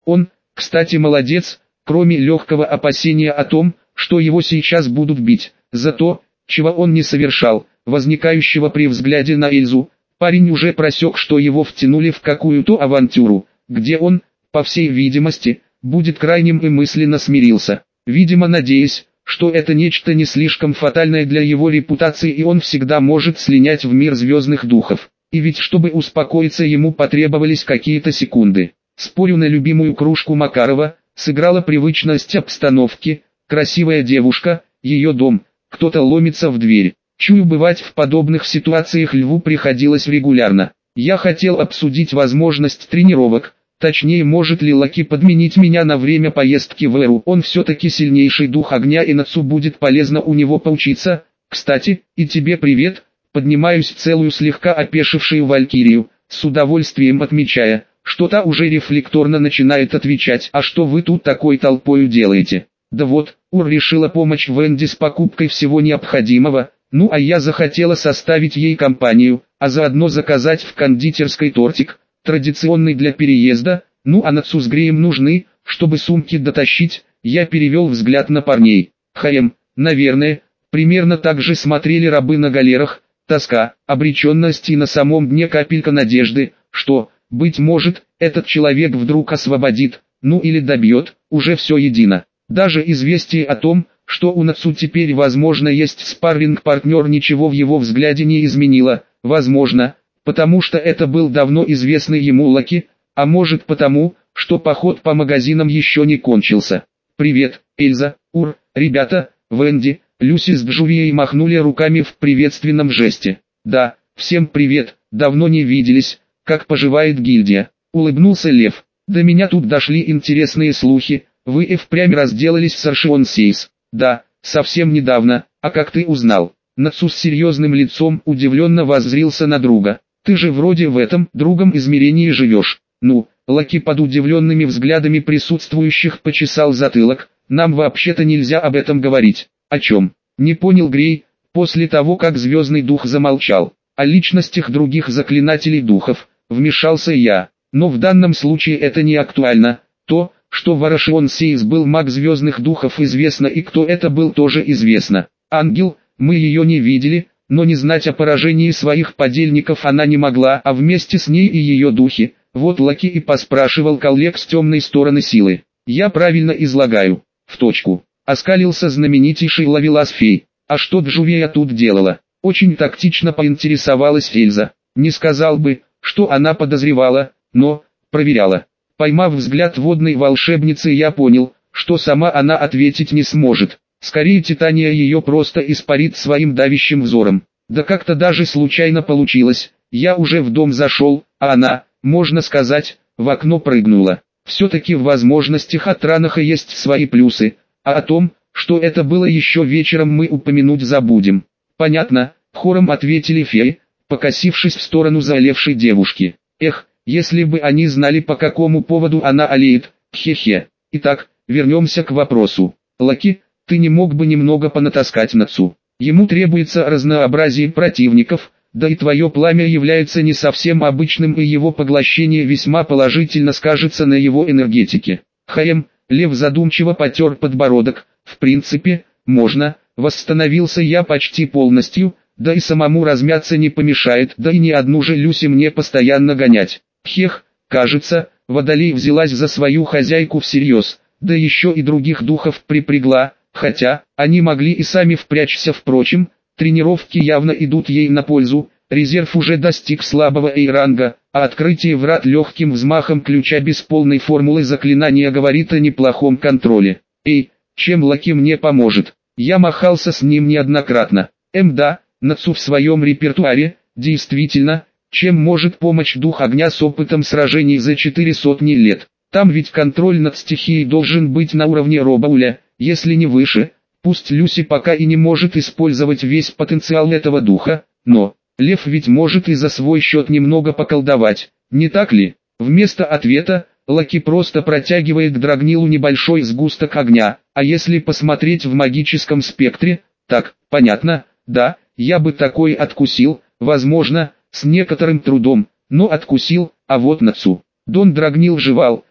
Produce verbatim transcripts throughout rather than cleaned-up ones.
Он, кстати, молодец, кроме легкого опасения о том, что его сейчас будут бить, за то, чего он не совершал, возникающего при взгляде на Эльзу. Парень уже просек, что его втянули в какую-то авантюру, где он, по всей видимости, будет крайним, и мысленно смирился, видимо надеясь, что это нечто не слишком фатальное для его репутации и он всегда может слинять в мир звездных духов. И ведь чтобы успокоиться ему потребовались какие-то секунды. Спорю на любимую кружку Макарова, сыграла привычность обстановки, красивая девушка, ее дом, кто-то ломится в дверь. Чую, бывать в подобных ситуациях Льву приходилось регулярно. Я хотел обсудить возможность тренировок, точнее, может ли Лаки подменить меня на время поездки в Эру. Он все-таки сильнейший дух огня, и Нацу будет полезно у него поучиться. Кстати, и тебе привет. Поднимаюсь целую слегка опешившую Валькирию, с удовольствием отмечая, что та уже рефлекторно начинает отвечать: «А что вы тут такой толпою делаете?» «Да вот, Ур решила помочь Венди с покупкой всего необходимого, ну а я захотела составить ей компанию, а заодно заказать в кондитерской тортик, традиционный для переезда, ну а Нацу с Греем нужны, чтобы сумки дотащить». Я перевел взгляд на парней. Хаем, наверное, примерно так же смотрели рабы на галерах. Тоска, обреченность и на самом дне капелька надежды, что, быть может, этот человек вдруг освободит, ну или добьет, уже все едино. Даже известие о том, что у Нацу теперь возможно есть спарринг-партнер, ничего в его взгляде не изменило. Возможно, потому что это был давно известный ему Лаки, а может потому, что поход по магазинам еще не кончился. «Привет, Эльза, Ур, ребята, Венди». Люси с Джувией махнули руками в приветственном жесте. «Да, всем привет, давно не виделись, как поживает гильдия?» Улыбнулся Лев. «До меня тут дошли интересные слухи, вы и впрямь разделались с Аршион Сейс». «Да, совсем недавно, а как ты узнал?» Нацу с серьезным лицом удивленно воззрился на друга. «Ты же вроде в этом другом измерении живешь». «Ну», Лаки под удивленными взглядами присутствующих почесал затылок, «нам вообще-то нельзя об этом говорить». «О чем?» — не понял Грей, после того как Звездный Дух замолчал. «О личностях других заклинателей духов», — вмешался я. «Но в данном случае это не актуально. То, что Варашион Сейс был маг Звездных Духов, известно, и кто это был, тоже известно. Ангел, мы ее не видели, но не знать о поражении своих подельников она не могла, а вместе с ней и ее духи. Вот Лаки и поспрашивал коллег с темной стороны силы. Я правильно излагаю?» «В точку», — оскалился знаменитейший ловелас фей. «А что Джувия тут делала?» Очень тактично поинтересовалась Эльза. Не сказал бы, что она подозревала, но проверяла. Поймав взгляд водной волшебницы, я понял, что сама она ответить не сможет. Скорее, Титания ее просто испарит своим давящим взором. Да как-то даже случайно получилось. Я уже в дом зашел, а она, можно сказать, в окно прыгнула. Все-таки в возможностях Атранаха есть свои плюсы, а о том, что это было еще вечером, мы упомянуть забудем. «Понятно», — хором ответили феи, покосившись в сторону заолевшей девушки. «Эх, если бы они знали, по какому поводу она олеет, хе-хе. Итак, вернемся к вопросу. Лаки, ты не мог бы немного понатаскать Нацу? Ему требуется разнообразие противников, да и твое пламя является не совсем обычным, и его поглощение весьма положительно скажется на его энергетике». Хаем, Лев задумчиво потер подбородок. «В принципе, можно», — восстановился я почти полностью, «да и самому размяться не помешает, да и не одну же Люси мне постоянно гонять». Хех, кажется, Водолей взялась за свою хозяйку всерьез, да еще и других духов припрягла, хотя, они могли и сами впрячься. Впрочем, тренировки явно идут ей на пользу, резерв уже достиг слабого эйранга, а открытие врат легким взмахом ключа без полной формулы заклинания говорит о неплохом контроле. «Эй, чем Лаки мне поможет?» Я махался с ним неоднократно. Эм да, Нацу в своем репертуаре, действительно, чем может помочь дух огня с опытом сражений за четыре сотни лет. Там ведь контроль над стихией должен быть на уровне Робауля, если не выше. Пусть Люси пока и не может использовать весь потенциал этого духа, но Лев ведь может и за свой счет немного поколдовать, не так ли? Вместо ответа, Лаки просто протягивает к Драгнилу небольшой сгусток огня, а если посмотреть в магическом спектре, так, понятно, да, я бы такой откусил, возможно, с некоторым трудом, но откусил, а вот Нацу. Дон Драгнил жевал,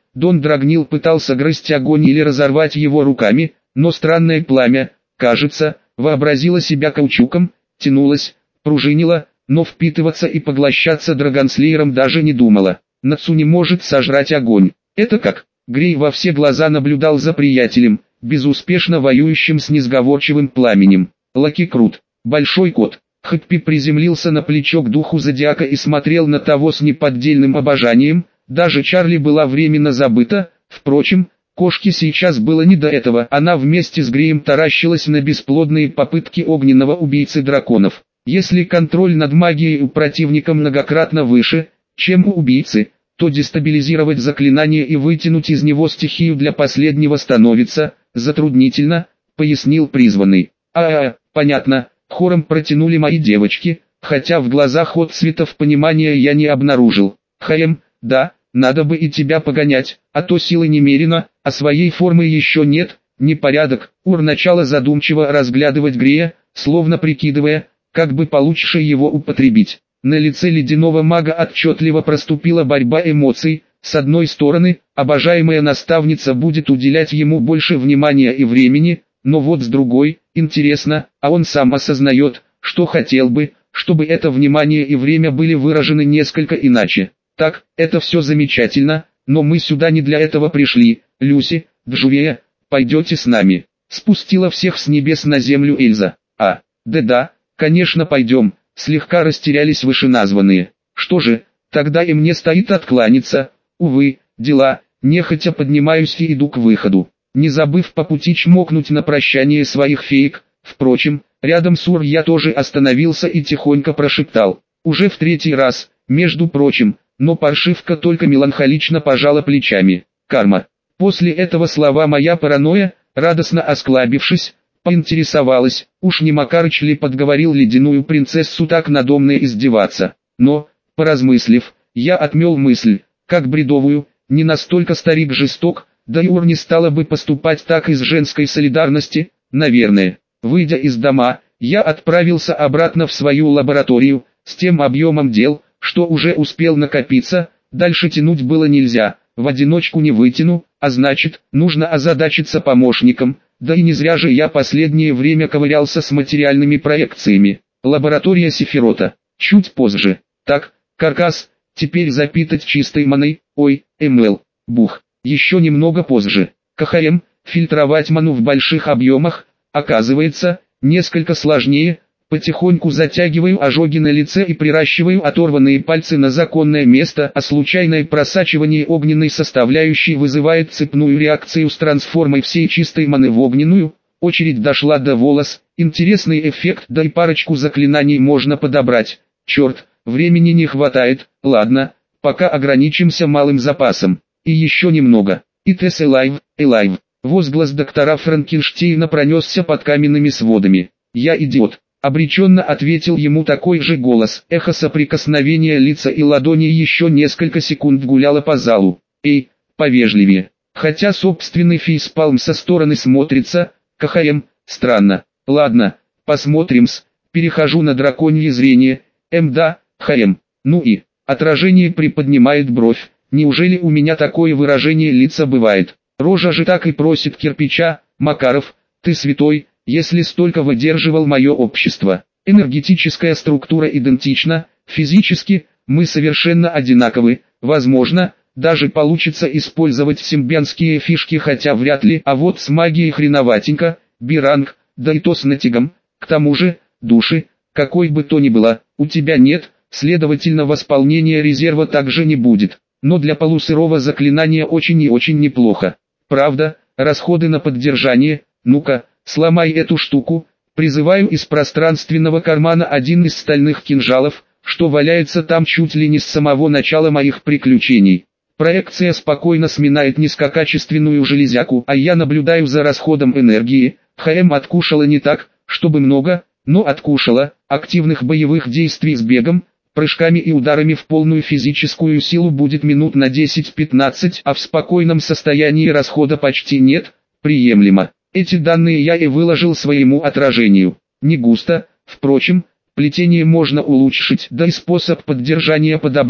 Дон Драгнил пытался грызть огонь или разорвать его руками, но странное пламя, кажется, вообразило себя каучуком, тянулось, пружинило, но впитываться и поглощаться драгонслеером даже не думала. Нацуни может сожрать огонь. Это как? Грей во все глаза наблюдал за приятелем, безуспешно воюющим с несговорчивым пламенем. Лаки крут. Большой кот. Хэппи приземлился на плечо к духу зодиака и смотрел на того с неподдельным обожанием. Даже Чарли была временно забыта. Впрочем, кошке сейчас было не до этого. Она вместе с Греем таращилась на бесплодные попытки огненного убийцы драконов. Если контроль над магией у противника многократно выше, чем у убийцы, то дестабилизировать заклинание и вытянуть из него стихию для последнего становится затруднительно, пояснил призванный. А-а, понятно, хором протянули мои девочки, хотя в глазах отцветов понимания я не обнаружил. Хаем, да, надо бы и тебя погонять, а то силы немерено, а своей формы еще нет, непорядок. Ур начала задумчиво разглядывать Грея, словно прикидывая, как бы получше его употребить. На лице ледяного мага отчетливо проступила борьба эмоций. С одной стороны, обожаемая наставница будет уделять ему больше внимания и времени, но вот с другой, интересно, а он сам осознает, что хотел бы, чтобы это внимание и время были выражены несколько иначе. Так, это все замечательно, но мы сюда не для этого пришли. Люси, Джувея, пойдете с нами? Спустила всех с небес на землю Эльза. А, да-да, конечно пойдем. Слегка растерялись вышеназванные. Что же, тогда и мне стоит откланяться. Увы, дела, нехотя поднимаюсь и иду к выходу, не забыв по пути чмокнуть на прощание своих феек. Впрочем, рядом с Ур я тоже остановился и тихонько прошептал. Уже в третий раз, между прочим, но паршивка только меланхолично пожала плечами. Карма. После этого слова моя паранойя, радостно осклабившись, поинтересовалась, уж не Макарыч ли подговорил ледяную принцессу так надо мной издеваться. Но, поразмыслив, я отмел мысль, как бредовую, не настолько старик жесток, да и Ур не стала бы поступать так из женской солидарности, наверное. Выйдя из дома, я отправился обратно в свою лабораторию, с тем объемом дел, что уже успел накопиться, дальше тянуть было нельзя, в одиночку не вытяну, а значит, нужно озадачиться помощником. Да и не зря же я последнее время ковырялся с материальными проекциями. Лаборатория Сефирота. Чуть позже. Так, каркас, теперь запитать чистой маной, ой, МЛ, бух. Еще немного позже. КХМ, фильтровать ману в больших объемах, оказывается, несколько сложнее. Потихоньку затягиваю ожоги на лице и приращиваю оторванные пальцы на законное место, а случайное просачивание огненной составляющей вызывает цепную реакцию с трансформой всей чистой маны в огненную. Очередь дошла до волос, интересный эффект, да и парочку заклинаний можно подобрать. Черт, времени не хватает, ладно, пока ограничимся малым запасом. И еще немного. It is alive, alive. Возглас доктора Франкенштейна пронесся под каменными сводами. Я идиот. Обреченно ответил ему такой же голос. Эхо соприкосновения лица и ладони еще несколько секунд гуляло по залу. Эй, повежливее. Хотя собственный фейспалм со стороны смотрится, КХМ, странно. Ладно, посмотрим-с. Перехожу на драконье зрение. М да, ХМ. Ну и, отражение приподнимает бровь. Неужели у меня такое выражение лица бывает? Рожа же так и просит кирпича. Макаров, ты святой. Если столько выдерживал мое общество. Энергетическая структура идентична, физически, мы совершенно одинаковы, возможно, даже получится использовать симбианские фишки, хотя вряд ли, а вот с магией хреноватенько, биранг, да и то с натягом. К тому же, души, какой бы то ни было, у тебя нет, следовательно восполнения резерва также не будет, но для полусырого заклинания очень и очень неплохо. Правда, расходы на поддержание, ну-ка, сломай эту штуку. Призываю из пространственного кармана один из стальных кинжалов, что валяется там чуть ли не с самого начала моих приключений. Проекция спокойно сминает низкокачественную железяку, а я наблюдаю за расходом энергии. ХМ откушала не так, чтобы много, но откушала. Активных боевых действий с бегом, прыжками и ударами в полную физическую силу будет минут на десять-пятнадцать, а в спокойном состоянии расхода почти нет, приемлемо. Эти данные я и выложил своему отражению. Не густо, впрочем, плетение можно улучшить, да и способ поддержания подобрать.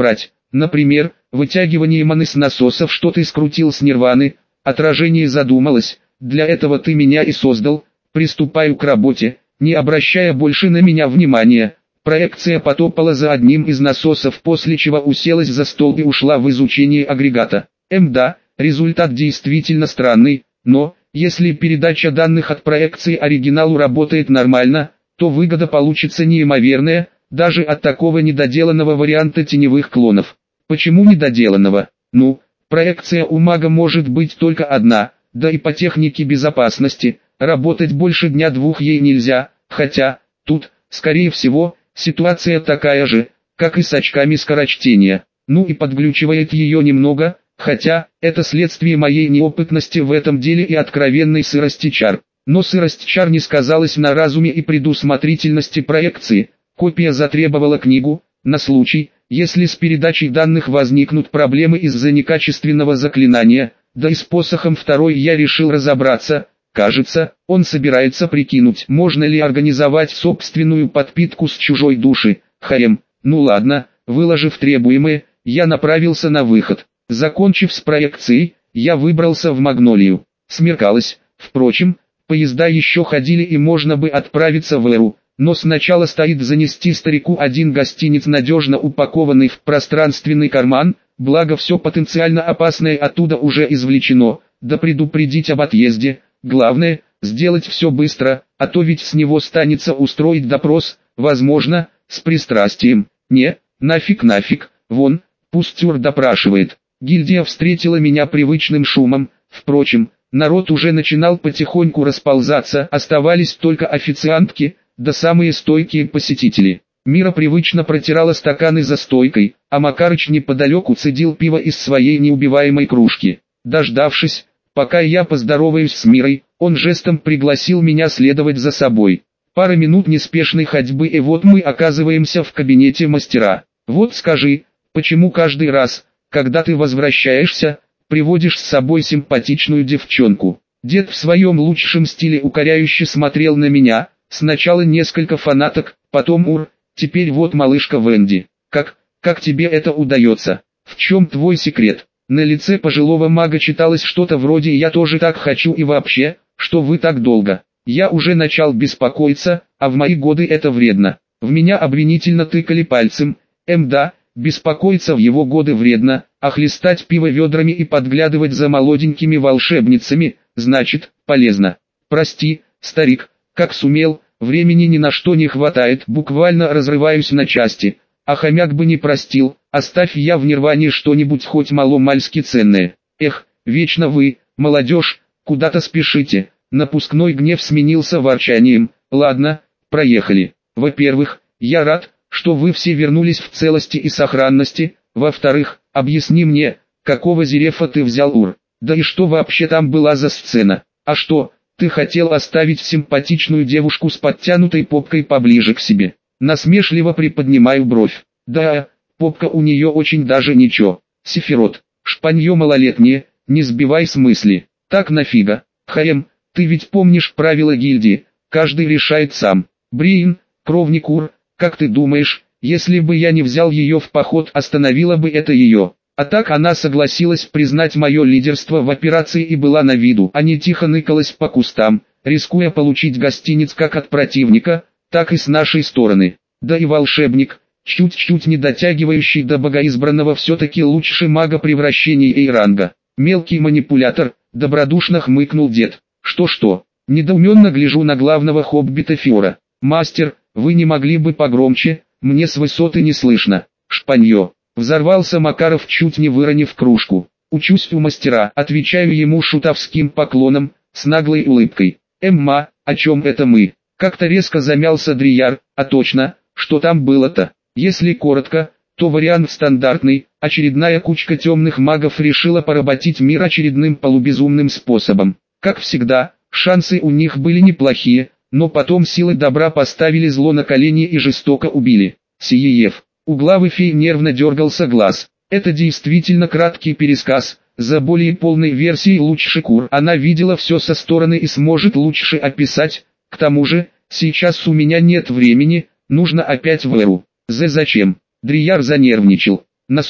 Например, вытягивание маны с насосов, что ты скрутил с нирваны. Отражение задумалось, для этого ты меня и создал. Приступаю к работе, не обращая больше на меня внимания. Проекция потопала за одним из насосов, после чего уселась за стол и ушла в изучение агрегата. Эм да, результат действительно странный, но, если передача данных от проекции оригиналу работает нормально, то выгода получится неимоверная, даже от такого недоделанного варианта теневых клонов. Почему недоделанного? Ну, проекция у мага может быть только одна, да и по технике безопасности, работать больше дня-двух ей нельзя, хотя, тут, скорее всего, ситуация такая же, как и с очками скорочтения. Ну и подглючивает ее немного, хотя, это следствие моей неопытности в этом деле и откровенной сырости чар. Но сырость чар не сказалась на разуме и предусмотрительности проекции. Копия затребовала книгу, на случай, если с передачей данных возникнут проблемы из-за некачественного заклинания, да и с посохом второй я решил разобраться. Кажется, он собирается прикинуть, можно ли организовать собственную подпитку с чужой души. Хм, ну ладно, выложив требуемое, я направился на выход. Закончив с проекцией, я выбрался в Магнолию. Смеркалось, впрочем, поезда еще ходили и можно бы отправиться в Эру, но сначала стоит занести старику один гостиниц, надежно упакованный в пространственный карман, благо все потенциально опасное оттуда уже извлечено, да предупредить об отъезде. Главное, сделать все быстро, а то ведь с него станется устроить допрос, возможно, с пристрастием. Не, нафиг нафиг, вон, пусть Тюр допрашивает. Гильдия встретила меня привычным шумом, впрочем, народ уже начинал потихоньку расползаться, оставались только официантки, да самые стойкие посетители. Мира привычно протирала стаканы за стойкой, а Макарыч неподалеку цедил пиво из своей неубиваемой кружки. Дождавшись, пока я поздороваюсь с Мирой, он жестом пригласил меня следовать за собой. Пара минут неспешной ходьбы и вот мы оказываемся в кабинете мастера. Вот скажи, почему каждый раз, когда ты возвращаешься, приводишь с собой симпатичную девчонку? Дед в своем лучшем стиле укоряюще смотрел на меня, сначала несколько фанаток, потом ур, теперь вот малышка Венди. Как, как тебе это удается? В чем твой секрет? На лице пожилого мага читалось что-то вроде «я тоже так хочу» и вообще, что вы так долго. Я уже начал беспокоиться, а в мои годы это вредно. В меня обвинительно тыкали пальцем. Эм да, беспокоиться в его годы вредно, а хлестать пиво ведрами и подглядывать за молоденькими волшебницами, значит, полезно. Прости, старик, как сумел, времени ни на что не хватает, буквально разрываюсь на части. А хомяк бы не простил, оставь я в нирване что-нибудь хоть мало-мальски ценное. Эх, вечно вы, молодежь, куда-то спешите. Напускной гнев сменился ворчанием. Ладно, проехали. Во-первых, я рад, что вы все вернулись в целости и сохранности. Во-вторых, объясни мне, какого зерефа ты взял, Ур? Да и что вообще там была за сцена? А что, ты хотел оставить симпатичную девушку с подтянутой попкой поближе к себе? Насмешливо приподнимаю бровь. Да, попка у нее очень даже ничего. Сефирот, шпанье малолетнее, не сбивай с мысли. Так нафига? Хаем, ты ведь помнишь правила гильдии, каждый решает сам. Бриин, кровник Ур, как ты думаешь, если бы я не взял ее в поход, остановила бы это ее? А так она согласилась признать мое лидерство в операции и была на виду, а не тихо ныкалась по кустам, рискуя получить гостиниц как от противника, так и с нашей стороны. Да и волшебник, чуть-чуть не дотягивающий до богоизбранного, все-таки лучше мага превращений Эйранга. Мелкий манипулятор, добродушно хмыкнул дед. Что-что, недоуменно гляжу на главного хоббита Фиора. Мастер, вы не могли бы погромче, мне с высоты не слышно. Шпанье. Взорвался Макаров, чуть не выронив кружку. Учусь у мастера, отвечаю ему шутовским поклоном, с наглой улыбкой. Эмма, о чем это мы? Как-то резко замялся Дрияр, а точно, что там было-то? Если коротко, то вариант стандартный, очередная кучка темных магов решила поработить мир очередным полубезумным способом. Как всегда, шансы у них были неплохие, но потом силы добра поставили зло на колени и жестоко убили. Сиеев. У главы фей нервно дергался глаз. Это действительно краткий пересказ. За более полной версией лучше Кур. Она видела все со стороны и сможет лучше описать. К тому же, сейчас у меня нет времени, нужно опять в Эру. За зачем? Дрияр занервничал. На суд.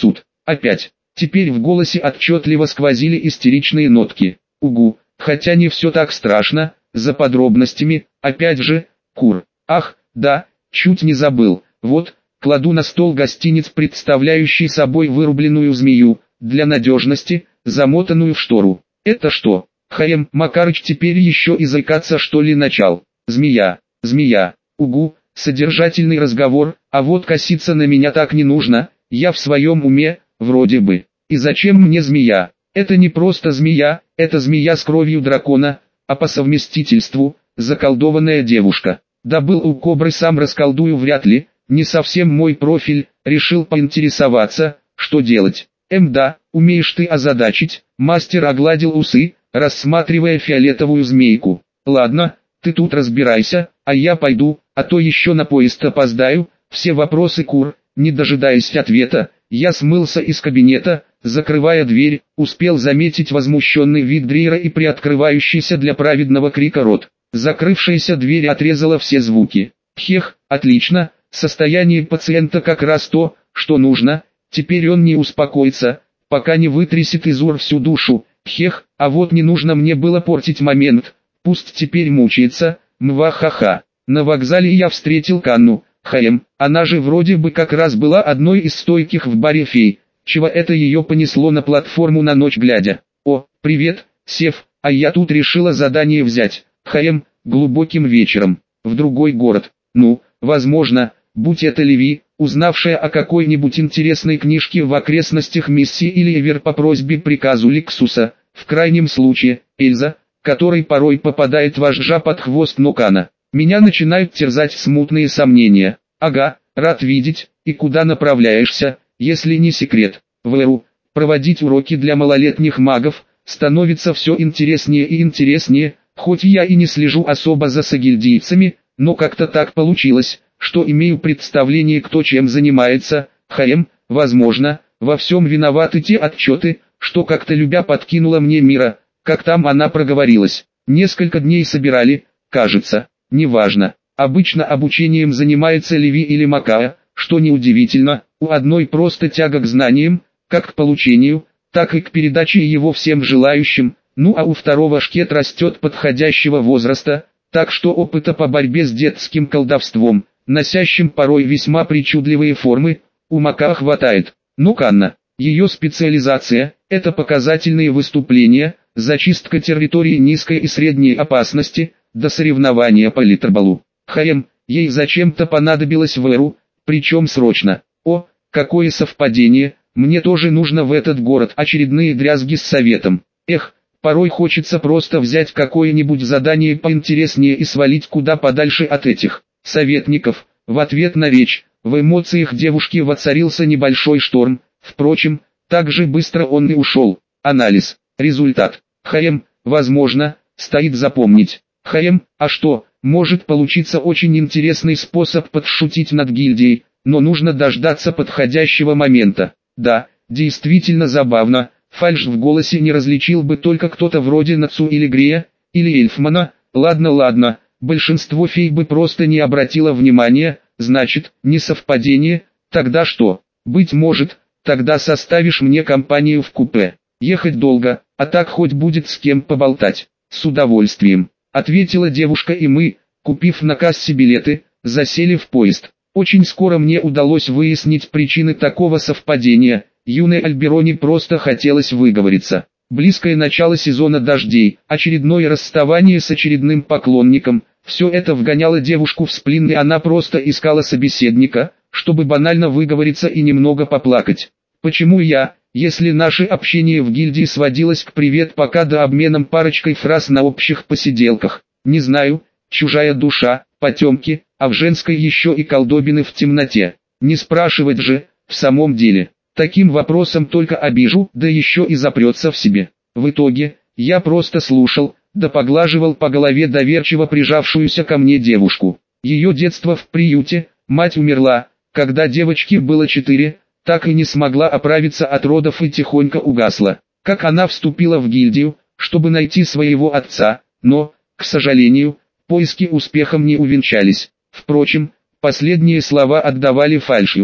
Опять. Теперь в голосе отчетливо сквозили истеричные нотки. Угу, хотя не все так страшно, за подробностями, опять же, кур. Ах, да, чуть не забыл, вот, кладу на стол гостиниц, представляющий собой вырубленную змею, для надежности, замотанную в штору. Это что? Хаем, Макарыч теперь еще и заикаться что ли начал. Змея, змея, угу, содержательный разговор, а вот коситься на меня так не нужно, я в своем уме, вроде бы. И зачем мне змея? Это не просто змея, это змея с кровью дракона, а по совместительству, заколдованная девушка. Да был у кобры, сам расколдую вряд ли, не совсем мой профиль, решил поинтересоваться, что делать. Эм да, умеешь ты озадачить, мастер огладил усы, рассматривая фиолетовую змейку. Ладно, ты тут разбирайся, а я пойду, а то еще на поезд опоздаю. Все вопросы кур, не дожидаясь ответа, я смылся из кабинета, закрывая дверь, успел заметить возмущенный вид Дрейра и приоткрывающийся для праведного крика рот. Закрывшаяся дверь отрезала все звуки. Хех, отлично, состояние пациента как раз то, что нужно, теперь он не успокоится, пока не вытрясет из ур всю душу. Хех, а вот не нужно мне было портить момент, пусть теперь мучается, мва-ха-ха. На вокзале я встретил Канну, Хаем, она же вроде бы как раз была одной из стойких в баре фей, чего это ее понесло на платформу на ночь глядя. О, привет, Сев, а я тут решила задание взять, Хаем, глубоким вечером, в другой город. Ну, возможно, будь это Леви, узнавшая о какой-нибудь интересной книжке в окрестностях миссии, или Эвер по просьбе приказу Лексуса, в крайнем случае, Эльза, которой порой попадает вожжа под хвост Нокана. Меня начинают терзать смутные сомнения. Ага, рад видеть, и куда направляешься, если не секрет? В Эру. Проводить уроки для малолетних магов, становится все интереснее и интереснее, хоть я и не слежу особо за сагильдийцами, но как-то так получилось, что имею представление, кто чем занимается. Хаем, возможно, во всем виноваты те отчеты, что как-то любя подкинула мне Мира, как там она проговорилась. Несколько дней собирали, кажется, неважно. Обычно обучением занимается Леви или Макая, что неудивительно, у одной просто тяга к знаниям, как к получению, так и к передаче его всем желающим, ну а у второго шкет растет подходящего возраста, так что опыта по борьбе с детским колдовством, носящим порой весьма причудливые формы, у Мака хватает. Ну Канна, ее специализация – это показательные выступления, зачистка территории низкой и средней опасности, до соревнования по литерболу. Хаем, ей зачем-то понадобилось в Эру, причем срочно. О, какое совпадение, мне тоже нужно в этот город, очередные дрязги с советом. Эх, порой хочется просто взять какое-нибудь задание поинтереснее и свалить куда подальше от этих советников. В ответ на речь, в эмоциях девушки воцарился небольшой шторм, впрочем, так же быстро он и ушел. Анализ, результат. Хаем, возможно, стоит запомнить. Хаем, а что, может получиться очень интересный способ подшутить над гильдией, но нужно дождаться подходящего момента. Да, действительно забавно, фальшь в голосе не различил бы только кто-то вроде Нацу или Грея, или Эльфмана. Ладно, ладно, большинство фей бы просто не обратило внимания, значит, не совпадение, тогда что? Быть может, тогда составишь мне компанию в купе. Ехать долго, а так хоть будет с кем поболтать. С удовольствием, ответила девушка, и мы, купив на кассе билеты, засели в поезд. Очень скоро мне удалось выяснить причины такого совпадения. Юной Альбероне просто хотелось выговориться. Близкое начало сезона дождей, очередное расставание с очередным поклонником, все это вгоняло девушку в сплин, и она просто искала собеседника, чтобы банально выговориться и немного поплакать. Почему я, если наше общение в гильдии сводилось к «привет пока» да обменом парочкой фраз на общих посиделках? Не знаю, чужая душа, потемки, а в женской еще и колдобины в темноте. Не спрашивать же, в самом деле. Таким вопросом только обижу, да еще и запрется в себе. В итоге, я просто слушал, да поглаживал по голове доверчиво прижавшуюся ко мне девушку. Ее детство в приюте, мать умерла, когда девочке было четыре, так и не смогла оправиться от родов и тихонько угасла. Как она вступила в гильдию, чтобы найти своего отца, но, к сожалению, поиски успехом не увенчались. Впрочем, последние слова отдавали фальшью.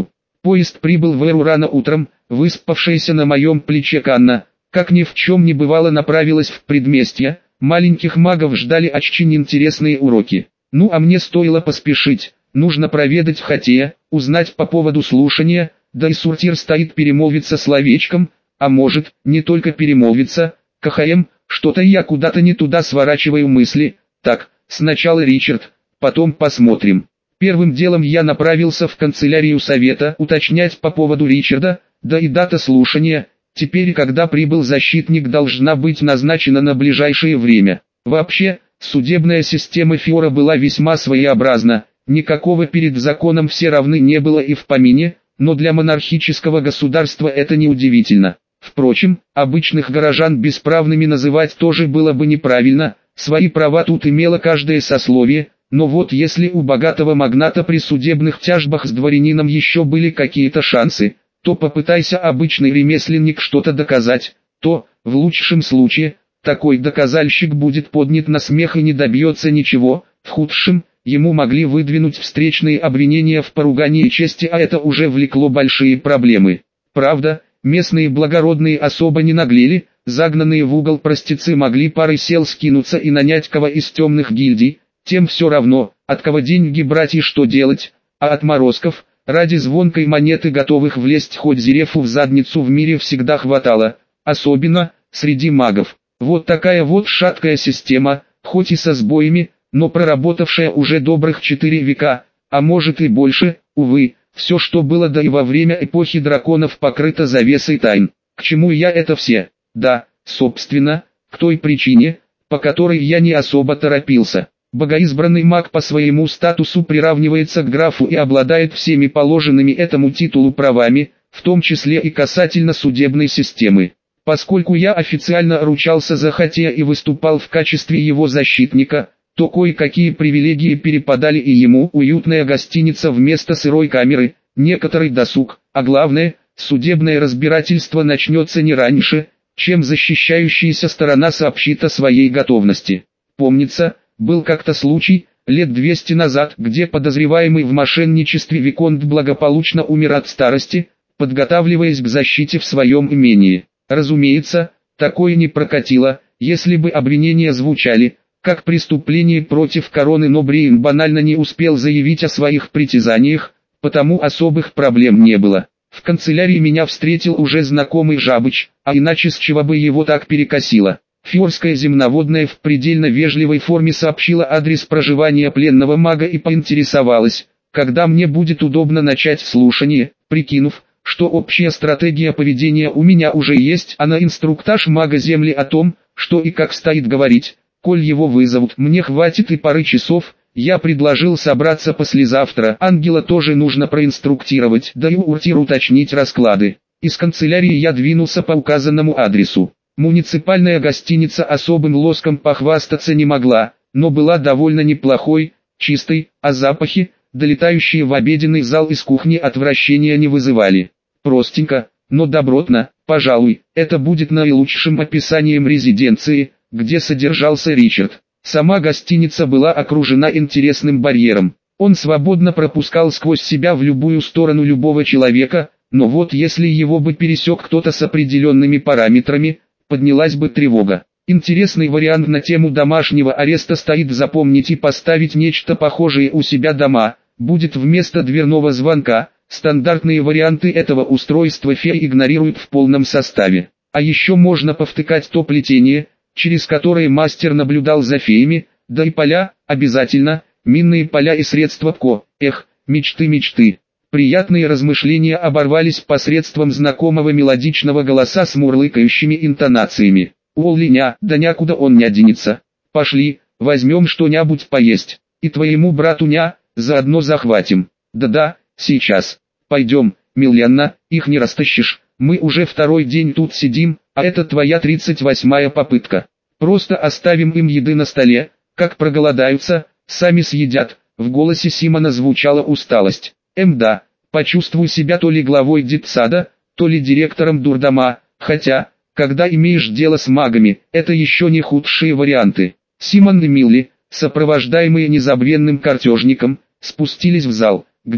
Поезд прибыл в Эру рано утром, выспавшаяся на моем плече Канна, как ни в чем не бывало, направилась в предместье. Маленьких магов ждали очень интересные уроки. Ну а мне стоило поспешить, нужно проведать Хатея, узнать по поводу слушания, да и Суртир стоит перемолвиться словечком, а может, не только перемолвиться, КХМ, что-то я куда-то не туда сворачиваю мысли. Так, сначала Ричард, потом посмотрим. Первым делом я направился в канцелярию совета уточнять по поводу Ричарда, да и дата слушания. Теперь, когда прибыл защитник, должна быть назначена на ближайшее время. Вообще, судебная система Фиора была весьма своеобразна, никакого перед законом все равны не было и в помине, но для монархического государства это неудивительно. Впрочем, обычных горожан бесправными называть тоже было бы неправильно, свои права тут имело каждое сословие, но вот если у богатого магната при судебных тяжбах с дворянином еще были какие-то шансы, то попытайся обычный ремесленник что-то доказать, то, в лучшем случае, такой доказальщик будет поднят на смех и не добьется ничего, в худшем, ему могли выдвинуть встречные обвинения в поругании чести, а это уже влекло большие проблемы. Правда, местные благородные особо не наглели, загнанные в угол простецы могли парой сел скинуться и нанять кого из темных гильдий, тем все равно, от кого деньги брать и что делать, а отморозков, ради звонкой монеты готовых влезть хоть Зерефу в задницу, в мире всегда хватало, особенно среди магов. Вот такая вот шаткая система, хоть и со сбоями, но проработавшая уже добрых четыре века, а может и больше. Увы, все, что было до и во время эпохи драконов, покрыто завесой тайн. К чему я это все? Да, собственно, к той причине, по которой я не особо торопился. Богоизбранный маг по своему статусу приравнивается к графу и обладает всеми положенными этому титулу правами, в том числе и касательно судебной системы. Поскольку я официально ручался за Хатея и выступал в качестве его защитника, то кое-какие привилегии перепадали и ему: уютная гостиница вместо сырой камеры, некоторый досуг, а главное, судебное разбирательство начнется не раньше, чем защищающаяся сторона сообщит о своей готовности. Помнится, был как-то случай, лет двести назад, где подозреваемый в мошенничестве виконт благополучно умер от старости, подготавливаясь к защите в своем имении. Разумеется, такое не прокатило, если бы обвинения звучали как преступление против короны, но Бриен банально не успел заявить о своих притязаниях, потому особых проблем не было. В канцелярии меня встретил уже знакомый Жабыч, а иначе с чего бы его так перекосило. Фиорская земноводная в предельно вежливой форме сообщила адрес проживания пленного мага и поинтересовалась, когда мне будет удобно начать слушание, прикинув, что общая стратегия поведения у меня уже есть, а на инструктаж мага Земли о том, что и как стоит говорить, коль его вызовут, мне хватит и пары часов. Я предложил собраться послезавтра, Ангела тоже нужно проинструктировать, да и у Уртир уточнить расклады. Из канцелярии я двинулся по указанному адресу. Муниципальная гостиница особым лоском похвастаться не могла, но была довольно неплохой, чистой, а запахи, долетающие в обеденный зал из кухни, отвращения не вызывали. Простенько, но добротно, пожалуй, это будет наилучшим описанием резиденции, где содержался Ричард. Сама гостиница была окружена интересным барьером. Он свободно пропускал сквозь себя в любую сторону любого человека, но вот если его бы пересек кто-то с определенными параметрами, поднялась бы тревога. Интересный вариант на тему домашнего ареста стоит: запомнить и поставить нечто похожее у себя дома. Будет вместо дверного звонка. Стандартные варианты этого устройства феи игнорируют в полном составе. А еще можно повтыкать то плетение, через которое мастер наблюдал за феями, да и поля, обязательно, минные поля и средства ПКО. Эх, мечты мечты. Приятные размышления оборвались посредством знакомого мелодичного голоса с мурлыкающими интонациями. «Уоллиня, да някуда он не денется. Пошли, возьмем что-нибудь поесть, и твоему брату ня, заодно захватим». «Да-да, сейчас. Пойдем, Милянна, их не растащишь, мы уже второй день тут сидим, а это твоя тридцать восьмая попытка. Просто оставим им еды на столе, как проголодаются, сами съедят». В голосе Симона звучала усталость. «Эм да, почувствуй себя то ли главой детсада, то ли директором дурдома, хотя, когда имеешь дело с магами, это еще не худшие варианты». Симон и Милли, сопровождаемые незабвенным картежником, спустились в зал, где,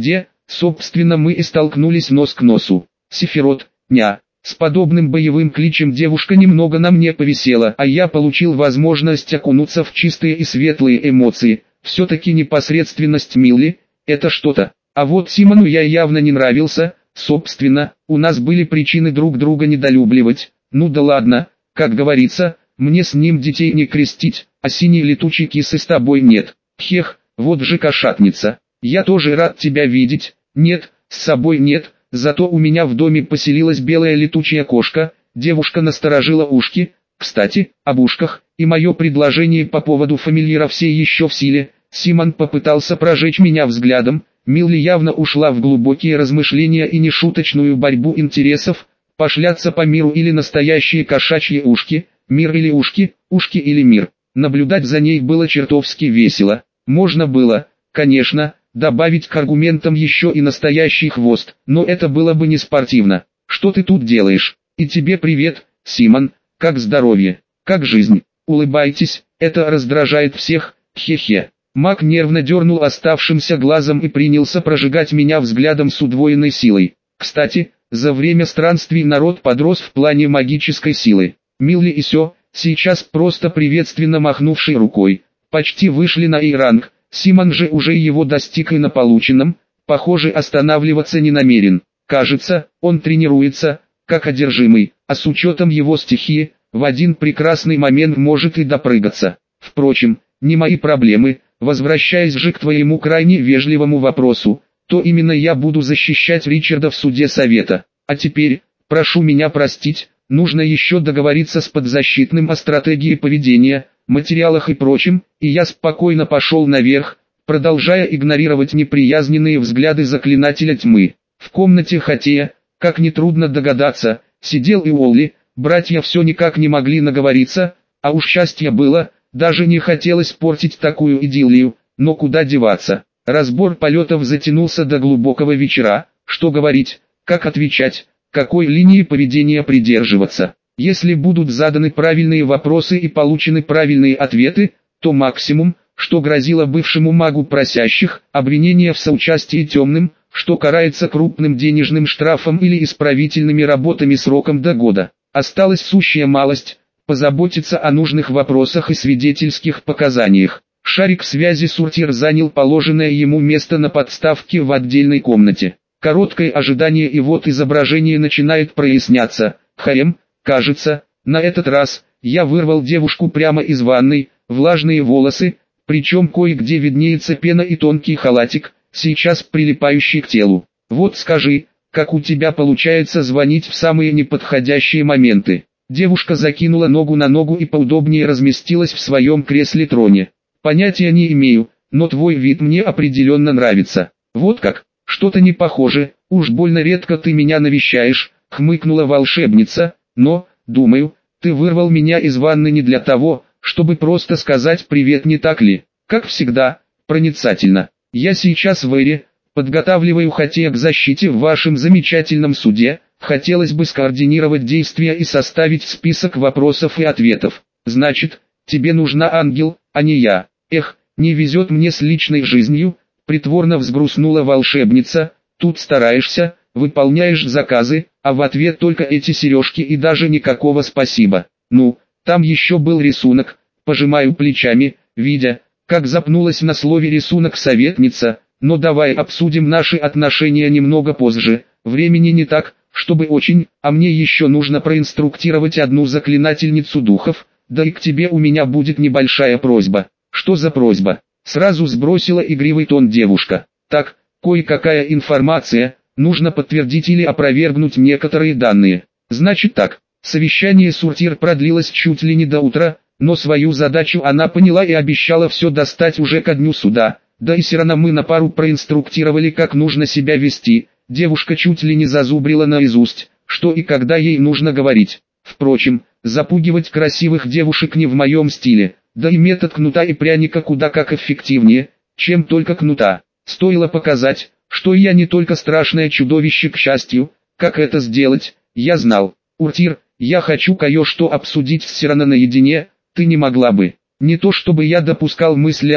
Собственно, мы и столкнулись нос к носу. Сефирот, ня. С подобным боевым кличем девушка немного на мне повисела, а я получил возможность окунуться в чистые и светлые эмоции. Все-таки непосредственность Милли – это что-то. А вот Симону я явно не нравился, собственно, у нас были причины друг друга недолюбливать. Ну да ладно, как говорится, мне с ним детей не крестить, а синей летучей кисы с тобой нет. Хех, вот же кошатница. Я тоже рад тебя видеть. Нет, с собой нет. Зато у меня в доме поселилась белая летучая кошка. Девушка насторожила ушки. Кстати, об ушках, и мое предложение по поводу фамильяра все еще в силе. Симон попытался прожечь меня взглядом. Милли явно ушла в глубокие размышления и нешуточную борьбу интересов. Пошляться по миру или настоящие кошачьи ушки, мир или ушки, ушки или мир. Наблюдать за ней было чертовски весело. Можно было, конечно, добавить к аргументам еще и настоящий хвост, но это было бы не спортивно. Что ты тут делаешь? И тебе привет, Симон, как здоровье, как жизнь? Улыбайтесь, это раздражает всех, хе-хе. Маг нервно дернул оставшимся глазом и принялся прожигать меня взглядом с удвоенной силой. Кстати, за время странствий народ подрос в плане магической силы. Милли и Сё, сейчас просто приветственно махнувший рукой, почти вышли на И-ранг. Симон же уже его достиг и на полученном, похоже, останавливаться не намерен. Кажется, он тренируется, как одержимый, а с учетом его стихии, в один прекрасный момент может и допрыгаться. Впрочем, не мои проблемы. Возвращаясь же к твоему крайне вежливому вопросу, то именно я буду защищать Ричарда в суде совета. А теперь, прошу меня простить, нужно еще договориться с подзащитным о стратегии поведения, материалах и прочем, и я спокойно пошел наверх, продолжая игнорировать неприязненные взгляды заклинателя тьмы. В комнате Хатея, как нетрудно догадаться, сидел и Олли, братья все никак не могли наговориться, а уж счастье было, даже не хотелось портить такую идиллию, но куда деваться. Разбор полетов затянулся до глубокого вечера, что говорить, как отвечать, какой линии поведения придерживаться. Если будут заданы правильные вопросы и получены правильные ответы, то максимум, что грозило бывшему магу просящих, обвинение в соучастии темным, что карается крупным денежным штрафом или исправительными работами сроком до года. Осталась сущая малость – позаботиться о нужных вопросах и свидетельских показаниях. Шарик связи Суртир занял положенное ему место на подставке в отдельной комнате. Короткое ожидание, и вот изображение начинает проясняться. Хм, кажется, на этот раз я вырвал девушку прямо из ванной, влажные волосы, причем кое-где виднеется пена и тонкий халатик, сейчас прилипающий к телу. Вот скажи, как у тебя получается звонить в самые неподходящие моменты? Девушка закинула ногу на ногу и поудобнее разместилась в своем кресле-троне. Понятия не имею, но твой вид мне определенно нравится. Вот как, что-то не похоже, уж больно редко ты меня навещаешь, хмыкнула волшебница, но, думаю, ты вырвал меня из ванны не для того, чтобы просто сказать привет, не так ли? Как всегда, проницательно. Я сейчас в Эре, подготавливаю Хатея к защите в вашем замечательном суде. Хотелось бы скоординировать действия и составить список вопросов и ответов. Значит, тебе нужна ангел, а не я. Эх, не везет мне с личной жизнью, притворно взгрустнула волшебница. Тут стараешься, выполняешь заказы, а в ответ только эти сережки и даже никакого спасибо. Ну, там еще был рисунок, пожимаю плечами, видя, как запнулась на слове рисунок советница, но давай обсудим наши отношения немного позже, времени не так, чтобы очень, а мне еще нужно проинструктировать одну заклинательницу духов, да и к тебе у меня будет небольшая просьба. Что за просьба? Сразу сбросила игривый тон девушка. Так, кое-какая информация, нужно подтвердить или опровергнуть некоторые данные. Значит так, совещание Суртир продлилось чуть ли не до утра, но свою задачу она поняла и обещала все достать уже ко дню суда. Да и Сирана мы на пару проинструктировали, как нужно себя вести. Девушка чуть ли не зазубрила наизусть, что и когда ей нужно говорить. Впрочем, запугивать красивых девушек не в моем стиле, да и метод кнута и пряника куда как эффективнее, чем только кнута. Стоило показать, что я не только страшное чудовище, к счастью. Как это сделать, я знал. Уртир, я хочу кое-что обсудить с Сирана наедине, ты не могла бы. Не то чтобы я допускал мысли о том,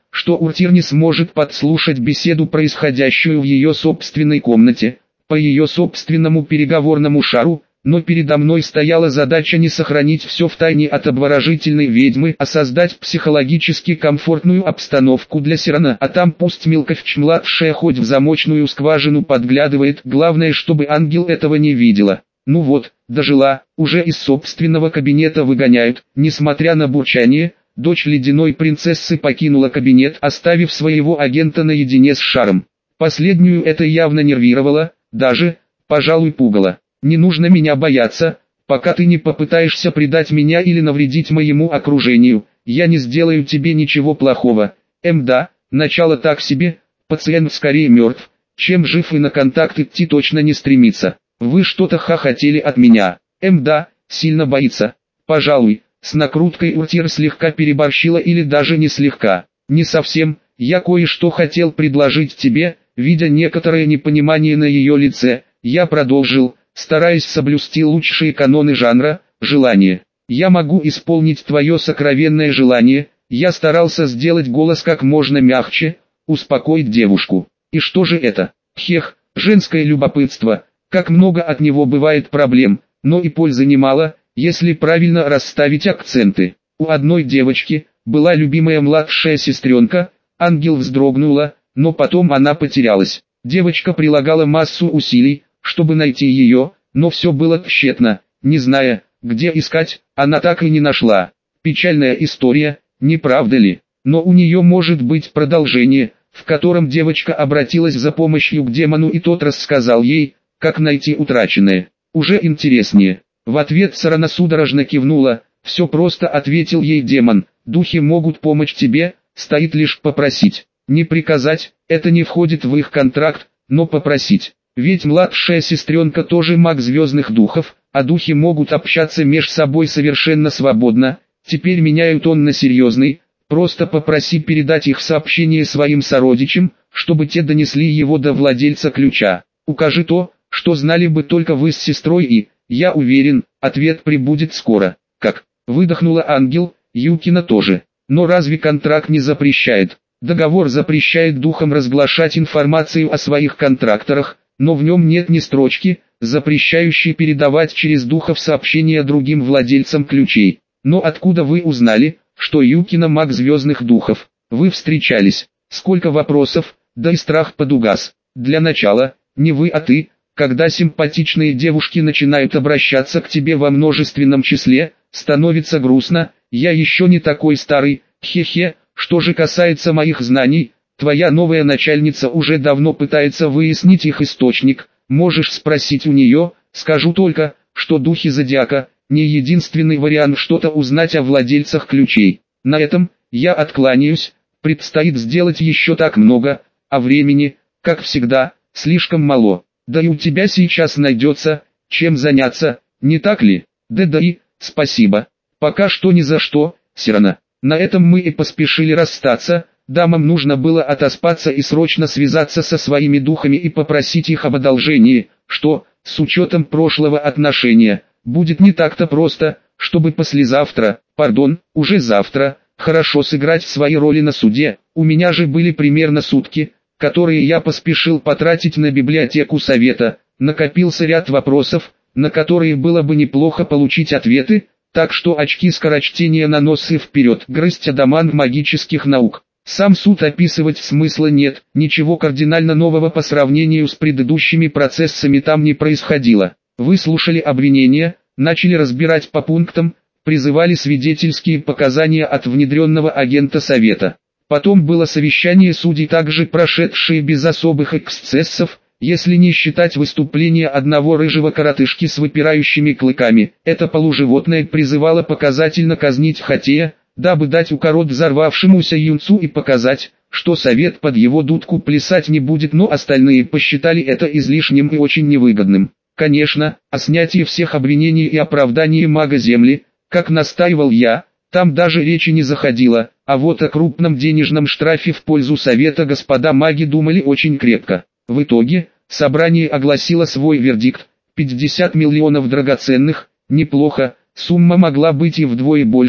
что Уртир не сможет подслушать беседу, происходящую в ее собственной комнате, по ее собственному переговорному шару, но передо мной стояла задача не сохранить все в тайне от обворожительной ведьмы, а создать психологически комфортную обстановку для Сирана, а там пусть Милкович-младшая хоть в замочную скважину подглядывает, главное, чтобы ангел этого не видела. Ну вот, дожила, уже из собственного кабинета выгоняют, несмотря на бурчание. Дочь ледяной принцессы покинула кабинет, оставив своего агента наедине с шаром. Последнюю это явно нервировало, даже, пожалуй, пугало. «Не нужно меня бояться, пока ты не попытаешься предать меня или навредить моему окружению, я не сделаю тебе ничего плохого». Эм да, начало так себе, пациент скорее мертв, чем жив и на контакт идти точно не стремится. Вы что-то хохотели от меня. Эм да, сильно боится. Пожалуй. С накруткой Уртир слегка переборщила или даже не слегка. Не совсем, я кое-что хотел предложить тебе, видя некоторое непонимание на ее лице, я продолжил, стараясь соблюсти лучшие каноны жанра, желание. Я могу исполнить твое сокровенное желание, я старался сделать голос как можно мягче, успокоить девушку. И что же это? Хех, женское любопытство, как много от него бывает проблем, но и пользы немало, если правильно расставить акценты. У одной девочки была любимая младшая сестренка, ангел вздрогнула, но потом она потерялась. Девочка прилагала массу усилий, чтобы найти ее, но все было тщетно, не зная, где искать, она так и не нашла. Печальная история, не правда ли? Но у нее может быть продолжение, в котором девочка обратилась за помощью к демону и тот рассказал ей, как найти утраченное. Уже интереснее. В ответ Сарана судорожно кивнула, «Все просто», — ответил ей демон, «духи могут помочь тебе, стоит лишь попросить. Не приказать, это не входит в их контракт, но попросить. Ведь младшая сестренка тоже маг звездных духов, а духи могут общаться меж собой совершенно свободно». Теперь меняют он на серьезный, «просто попроси передать их сообщение своим сородичам, чтобы те донесли его до владельца ключа. Укажи то, что знали бы только вы с сестрой и, я уверен, ответ прибудет скоро». «Как?» — выдохнула ангел, «Юкина тоже. Но разве контракт не запрещает?» «Договор запрещает духам разглашать информацию о своих контракторах, но в нем нет ни строчки, запрещающей передавать через духов сообщения другим владельцам ключей. Но откуда вы узнали, что Юкина маг звездных духов? Вы встречались?» Сколько вопросов, да и страх подугас. Для начала, не вы, а ты. Когда симпатичные девушки начинают обращаться к тебе во множественном числе, становится грустно. Я еще не такой старый, хе-хе. Что же касается моих знаний, твоя новая начальница уже давно пытается выяснить их источник. Можешь спросить у нее, скажу только, что духи зодиака – не единственный вариант что-то узнать о владельцах ключей. На этом я откланяюсь, предстоит сделать еще так много, а времени, как всегда, слишком мало. Да и у тебя сейчас найдется, чем заняться, не так ли? Да да и, спасибо. Пока что ни за что, Сирана. На этом мы и поспешили расстаться, дамам нужно было отоспаться и срочно связаться со своими духами и попросить их об одолжении, что, с учетом прошлого отношения, будет не так-то просто, чтобы послезавтра, пардон, уже завтра, хорошо сыграть свои роли на суде. У меня же были примерно сутки, которые я поспешил потратить на библиотеку совета. Накопился ряд вопросов, на которые было бы неплохо получить ответы, так что очки скорочтения на нос и вперед, грызть адамант магических наук. Сам суд описывать смысла нет, ничего кардинально нового по сравнению с предыдущими процессами там не происходило. Выслушали обвинения, начали разбирать по пунктам, призывали свидетельские показания от внедренного агента совета. Потом было совещание судей, также прошедшее без особых эксцессов, если не считать выступления одного рыжего коротышки с выпирающими клыками. Это полуживотное призывало показательно казнить Хатея, дабы дать укорот взорвавшемуся юнцу и показать, что совет под его дудку плясать не будет, но остальные посчитали это излишним и очень невыгодным. Конечно, о снятии всех обвинений и оправдании мага Земли, как настаивал я, там даже речи не заходило, а вот о крупном денежном штрафе в пользу совета господа маги думали очень крепко. В итоге, собрание огласило свой вердикт, пятьдесят миллионов драгоценных, неплохо, сумма могла быть и вдвое больше,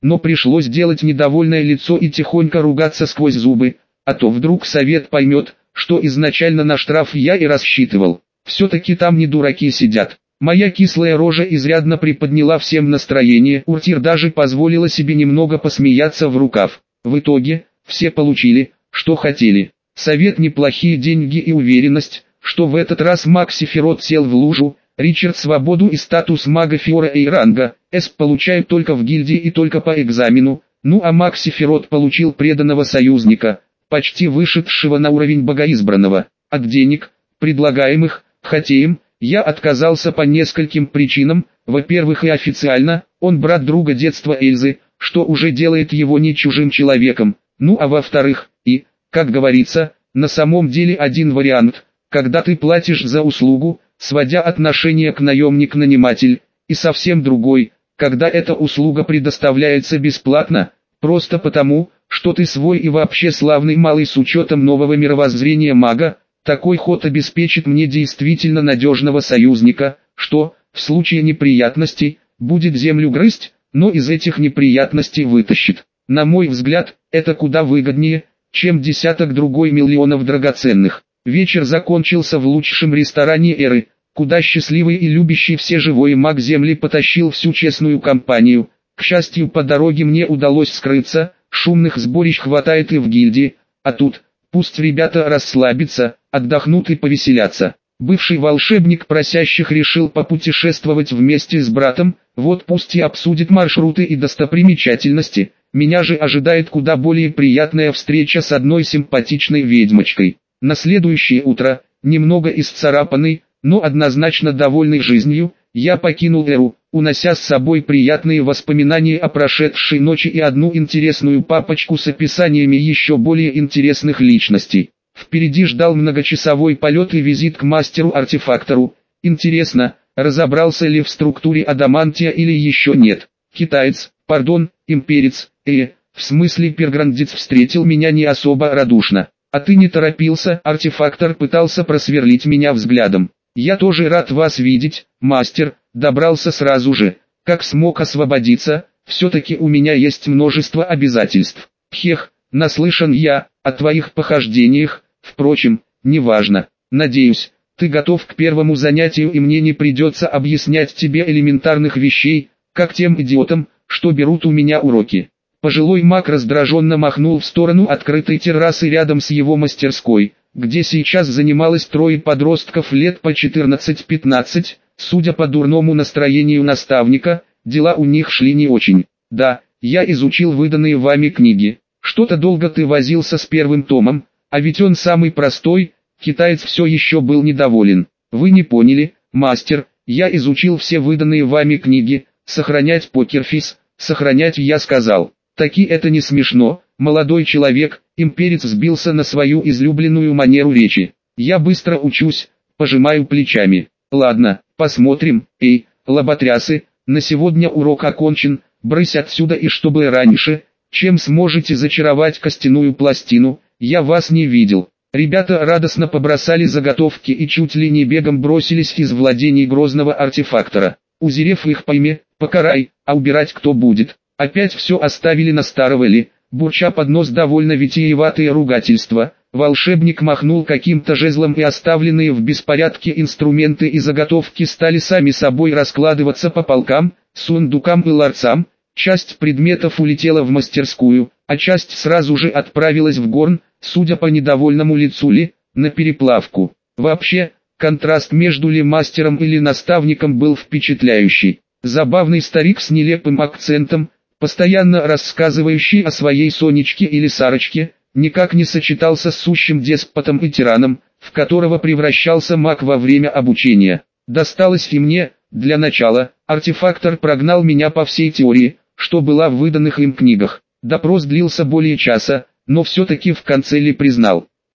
но пришлось делать недовольное лицо и тихонько ругаться сквозь зубы, а то вдруг совет поймет, что изначально на штраф я и рассчитывал. Все-таки там не дураки сидят. Моя кислая рожа изрядно приподняла всем настроение, Уртир даже позволила себе немного посмеяться в рукав. В итоге, все получили, что хотели. Совет неплохие деньги и уверенность, что в этот раз маг Сефирот сел в лужу, Ричард свободу и статус мага Фиора и ранга, С получают только в гильдии и только по экзамену, ну а маг Сефирот получил преданного союзника, почти вышедшего на уровень богоизбранного. От денег, предлагаемых, хотеем, я отказался по нескольким причинам. Во-первых, и официально, он брат друга детства Эльзы, что уже делает его не чужим человеком. Ну а во-вторых, и, как говорится, на самом деле один вариант, когда ты платишь за услугу, сводя отношение к наемник-наниматель, и совсем другой, когда эта услуга предоставляется бесплатно, просто потому, что ты свой и вообще славный малый с учетом нового мировоззрения мага. Такой ход обеспечит мне действительно надежного союзника, что, в случае неприятностей, будет землю грызть, но из этих неприятностей вытащит. На мой взгляд, это куда выгоднее, чем десяток другой миллионов драгоценных. Вечер закончился в лучшем ресторане Эры, куда счастливый и любящий все живой маг Земли потащил всю честную компанию. К счастью, по дороге мне удалось скрыться, шумных сборищ хватает и в гильдии, а тут, пусть ребята расслабятся, отдохнут и повеселятся. Бывший волшебник просящих решил попутешествовать вместе с братом, вот пусть и обсудит маршруты и достопримечательности. Меня же ожидает куда более приятная встреча с одной симпатичной ведьмочкой. На следующее утро, немного исцарапанный, но однозначно довольный жизнью, я покинул Эру, унося с собой приятные воспоминания о прошедшей ночи и одну интересную папочку с описаниями еще более интересных личностей. Впереди ждал многочасовой полет и визит к мастеру-артефактору. Интересно, разобрался ли в структуре адамантия или еще нет. Китаец, пардон, имперец, э, в смысле перграндец встретил меня не особо радушно. А ты не торопился, артефактор пытался просверлить меня взглядом. Я тоже рад вас видеть, мастер, добрался сразу же, как смог освободиться, все-таки у меня есть множество обязательств. Хех, наслышан я о твоих похождениях, впрочем, неважно. Надеюсь, ты готов к первому занятию и мне не придется объяснять тебе элементарных вещей, как тем идиотам, что берут у меня уроки. Пожилой маг раздраженно махнул в сторону открытой террасы рядом с его мастерской, где сейчас занималось трое подростков лет по четырнадцать-пятнадцать, судя по дурному настроению наставника, дела у них шли не очень. Да, я изучил выданные вами книги. Что-то долго ты возился с первым томом, а ведь он самый простой. Китаец все еще был недоволен. Вы не поняли, мастер, я изучил все выданные вами книги. Сохранять покерфейс, сохранять я сказал. Таки это не смешно, молодой человек. Имперец сбился на свою излюбленную манеру речи. Я быстро учусь, пожимаю плечами. Ладно, посмотрим. Эй, лоботрясы, на сегодня урок окончен, брысь отсюда и чтобы раньше, чем сможете зачаровать костяную пластину, я вас не видел. Ребята радостно побросали заготовки и чуть ли не бегом бросились из владений грозного артефактора. Узрев их пойми, покарай, а убирать кто будет? Опять все оставили на старого ли? Бурча под нос довольно витиеватые ругательства, волшебник махнул каким-то жезлом и оставленные в беспорядке инструменты и заготовки стали сами собой раскладываться по полкам, сундукам и ларцам. Часть предметов улетела в мастерскую, а часть сразу же отправилась в горн, судя по недовольному лицу Ли, на переплавку. Вообще, контраст между Ли мастером или наставником был впечатляющий. Забавный старик с нелепым акцентом, постоянно рассказывающий о своей Сонечке или Сарочке, никак не сочетался с сущим деспотом и тираном, в которого превращался маг во время обучения. Досталось и мне. Для начала, артефактор прогнал меня по всей теории, что была в выданных им книгах. Допрос длился более часа, но все-таки в конце Ли признал: